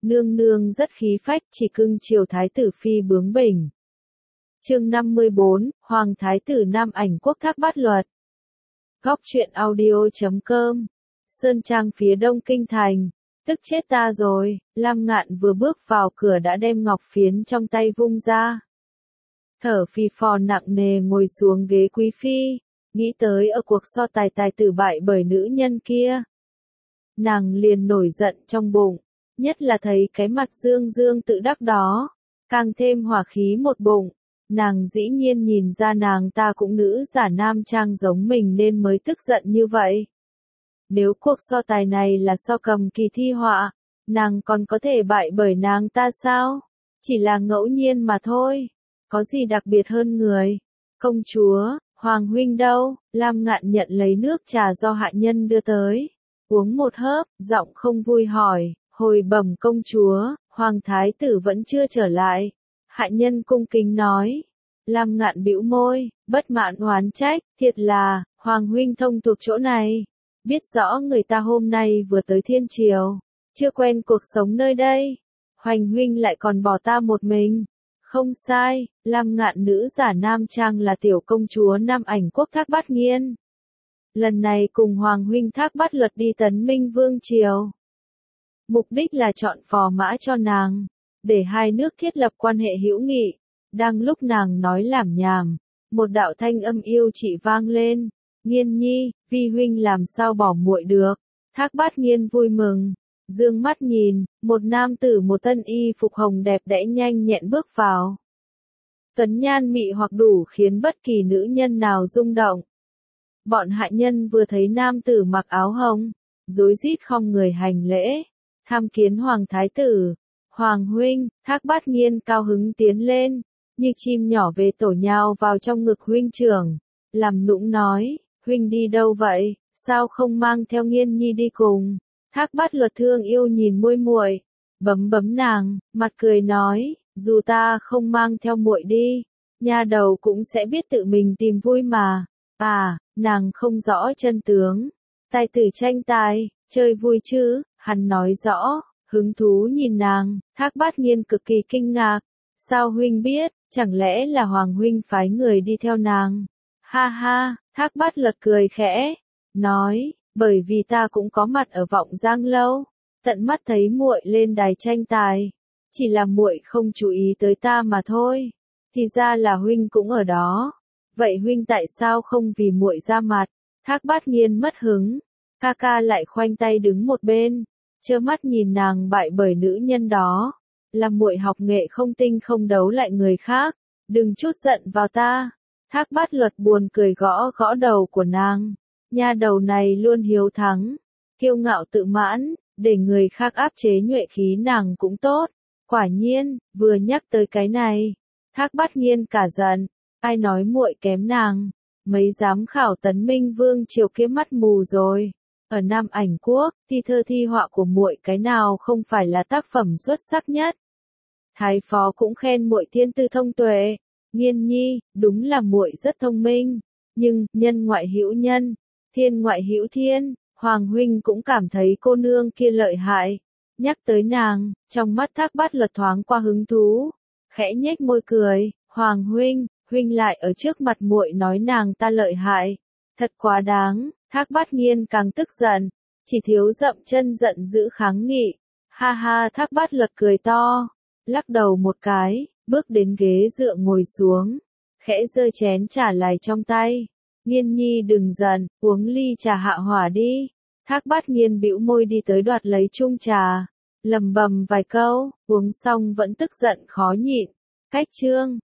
nương nương rất khí phách chỉ cưng chiều thái tử phi bướng bỉnh. Chương 54, Hoàng thái tử Nam Ảnh Quốc Thác Bát Luật. Góc truyện audio.com. Sơn Trang phía đông kinh thành. Tức chết ta rồi, Lam Ngạn vừa bước vào cửa đã đem ngọc phiến trong tay vung ra. Thở phì phò nặng nề ngồi xuống ghế quý phi, nghĩ tới ở cuộc so tài tài tử bại bởi nữ nhân kia. Nàng liền nổi giận trong bụng, nhất là thấy cái mặt dương dương tự đắc đó, càng thêm hỏa khí một bụng. Nàng dĩ nhiên nhìn ra nàng ta cũng nữ giả nam trang giống mình nên mới tức giận như vậy. Nếu cuộc so tài này là so cầm kỳ thi họa, nàng còn có thể bại bởi nàng ta sao? Chỉ là ngẫu nhiên mà thôi, có gì đặc biệt hơn người. Công chúa, Hoàng huynh đâu? Lam Ngạn nhận lấy nước trà do hạ nhân đưa tới, uống một hớp, giọng không vui hỏi, hồi bẩm công chúa, Hoàng thái tử vẫn chưa trở lại. Hạ nhân cung kính nói. Lam Ngạn bĩu môi, bất mãn oán trách, thiệt là, Hoàng huynh thông thuộc chỗ này. Biết rõ người ta hôm nay vừa tới thiên triều, chưa quen cuộc sống nơi đây. Hoành huynh lại còn bỏ ta một mình. Không sai, Lam Ngạn nữ giả nam trang là tiểu công chúa Nam Ảnh Quốc Thác Bát Nghiên. Lần này cùng Hoàng huynh Thác Bát Luật đi tấn minh vương triều. Mục đích là chọn phò mã cho nàng, để hai nước thiết lập quan hệ hữu nghị. Đang lúc nàng nói lảm nhảm, một đạo thanh âm yêu chị vang lên. Nghiên nhi, vi huynh làm sao bỏ muội được. Thác Bát Nghiên vui mừng, dương mắt nhìn, một nam tử một tân y phục hồng đẹp đẽ nhanh nhẹn bước vào. Tuấn nhan mị hoặc đủ khiến bất kỳ nữ nhân nào rung động. Bọn hạ nhân vừa thấy nam tử mặc áo hồng, rối rít khom người hành lễ, tham kiến Hoàng thái tử. Hoàng huynh, Thác Bát Nghiên cao hứng tiến lên, như chim nhỏ về tổ nhào vào trong ngực huynh trưởng, làm nũng nói, huynh đi đâu vậy, sao không mang theo Nghiên nhi đi cùng. Thác Bát Luật thương yêu nhìn muội muội, bấm bấm nàng, mặt cười nói, dù ta không mang theo muội đi, nha đầu cũng sẽ biết tự mình tìm vui mà. À, nàng không rõ chân tướng. Tài tử tranh tài, chơi vui chứ, hắn nói rõ, hứng thú nhìn nàng. Thác Bát Nghiên cực kỳ kinh ngạc. Sao huynh biết, chẳng lẽ là Hoàng huynh phái người đi theo nàng? Ha ha, Thác Bát Luật cười khẽ, nói, bởi vì ta cũng có mặt ở Vọng Giang lâu, tận mắt thấy muội lên đài tranh tài, chỉ là muội không chú ý tới ta mà thôi. Thì ra là huynh cũng ở đó. Vậy huynh tại sao không vì muội ra mặt? Thác Bát Nghiên mất hứng, ca ca lại khoanh tay đứng một bên, trơ mắt nhìn nàng bại bởi nữ nhân đó. Là muội học nghệ không tinh không đấu lại người khác, đừng chút giận vào ta. Thác Bát Luật buồn cười gõ gõ đầu của nàng. Nha đầu này luôn hiếu thắng, kiêu ngạo tự mãn, để người khác áp chế nhuệ khí nàng cũng tốt. Quả nhiên, vừa nhắc tới cái này, Thác Bát Nghiên cả giận, ai nói muội kém nàng, mấy giám khảo tấn minh vương triều kia mắt mù rồi. Ở Nam Ảnh Quốc, thi thơ thi họa của muội cái nào không phải là tác phẩm xuất sắc nhất. Thái phó cũng khen muội thiên tư thông tuệ. Nghiên nhi, đúng là muội rất thông minh, nhưng nhân ngoại hữu nhân, thiên ngoại hữu thiên. Hoàng huynh cũng cảm thấy cô nương kia lợi hại. Nhắc tới nàng, trong mắt Thác Bát Luật thoáng qua hứng thú, khẽ nhếch môi cười. Hoàng huynh, huynh lại ở trước mặt muội nói nàng ta lợi hại, thật quá đáng. Thác Bát Nghiên càng tức giận, chỉ thiếu dậm chân giận dữ kháng nghị. Ha ha, Thác Bát Luật cười to, lắc đầu một cái, bước đến ghế dựa ngồi xuống, khẽ giơ chén trà lại trong tay. Nghiên nhi đừng giận, uống ly trà hạ hỏa đi. Thác Bát Nghiên bĩu môi đi tới đoạt lấy chung trà, lầm bầm vài câu, uống xong vẫn tức giận khó nhịn. Cách chương